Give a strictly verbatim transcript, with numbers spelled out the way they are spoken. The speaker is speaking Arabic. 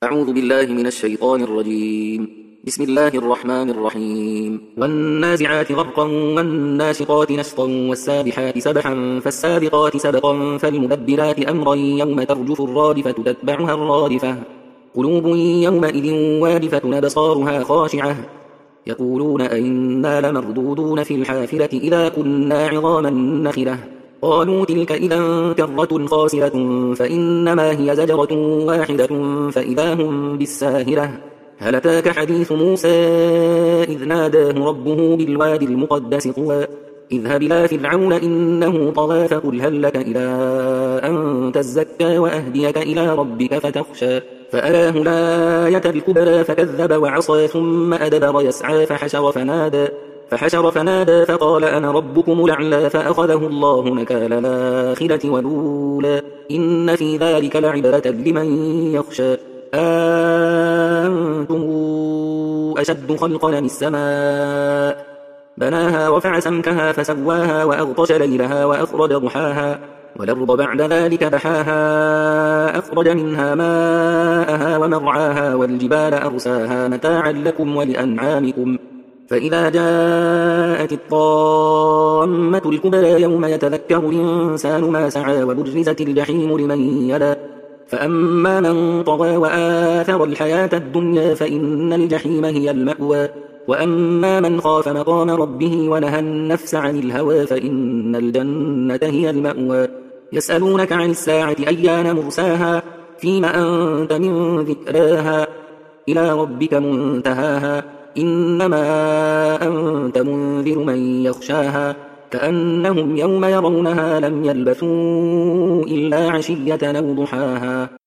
أعوذ بالله من الشيطان الرجيم. بسم الله الرحمن الرحيم. والنازعات غرقا والناشطات نشطا والسابحات سبحا فالسابقات سبقا فالمدبرات أمرا يوم ترجف الرادفة تتبعها الرادفة قلوب يومئذ واجفة أبصارها خاشعة يقولون أئنا لمردودون في الحافرة إذا كنا عظاما نخرة قالوا تلك إذا كرة خاسرة فإنما هي زجرة واحدة فإذا هم بالساهرة هل أتاك حديث موسى إذ ناداه ربه بالوادي المقدس طوى اذهب إلى فرعون إنه طغى فقل هل لك إلى أن تزكى وأهديك إلى ربك فتخشى فأراه الآية الكبرى فكذب وعصى ثم أدبر يسعى فحشر فنادى فحشر فنادى فقال أنا ربكم الأعلى فأخذه الله نكال الآخرة والأولى إن في ذلك لعبرة لمن يخشى أنتم أشد خلقا من السماء بناها رفع سمكها فسواها وأغطش ليلها وأخرج ضحاها والأرض بعد ذلك دحاها أخرج منها ماءها ومرعاها والجبال أرساها متاعا لكم ولأنعامكم فإذا جاءت الطامة الكبرى يوم يتذكر الإنسان ما سعى وبرزت الجحيم لمن يرى فأما من طغى وآثر الحياة الدنيا فإن الجحيم هي المأوى وأما من خاف مقام ربه ونهى النفس عن الهوى فإن الجنة هي المأوى يسألونك عن الساعة أيان مرساها فيما أنت من ذكراها إلى ربك منتهاها إنما أنت منذر من يخشاها كأنهم يوم يرونها لم يلبثوا إلا عشية أو ضحاها